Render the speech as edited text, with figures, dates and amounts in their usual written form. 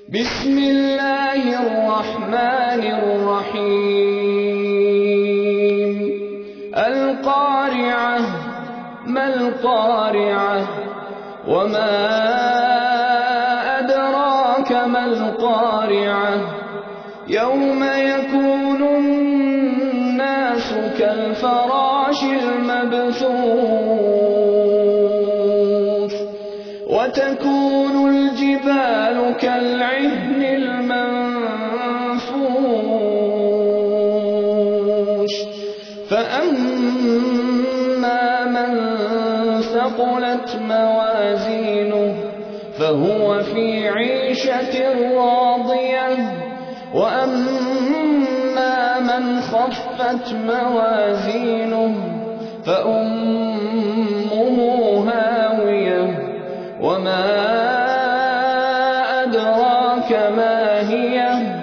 بسم الله الرحمن الرحيم القارعة ما القارعة وما أدراك ما القارعة يوم يكون الناس كالفراش المبثوث وتكون الجبال كالعهن المنفوش فأما من ثقلت موازينه فهو في عيشة راضية وأما من خفت موازينه فأمه هاوية وما أدراك ما هي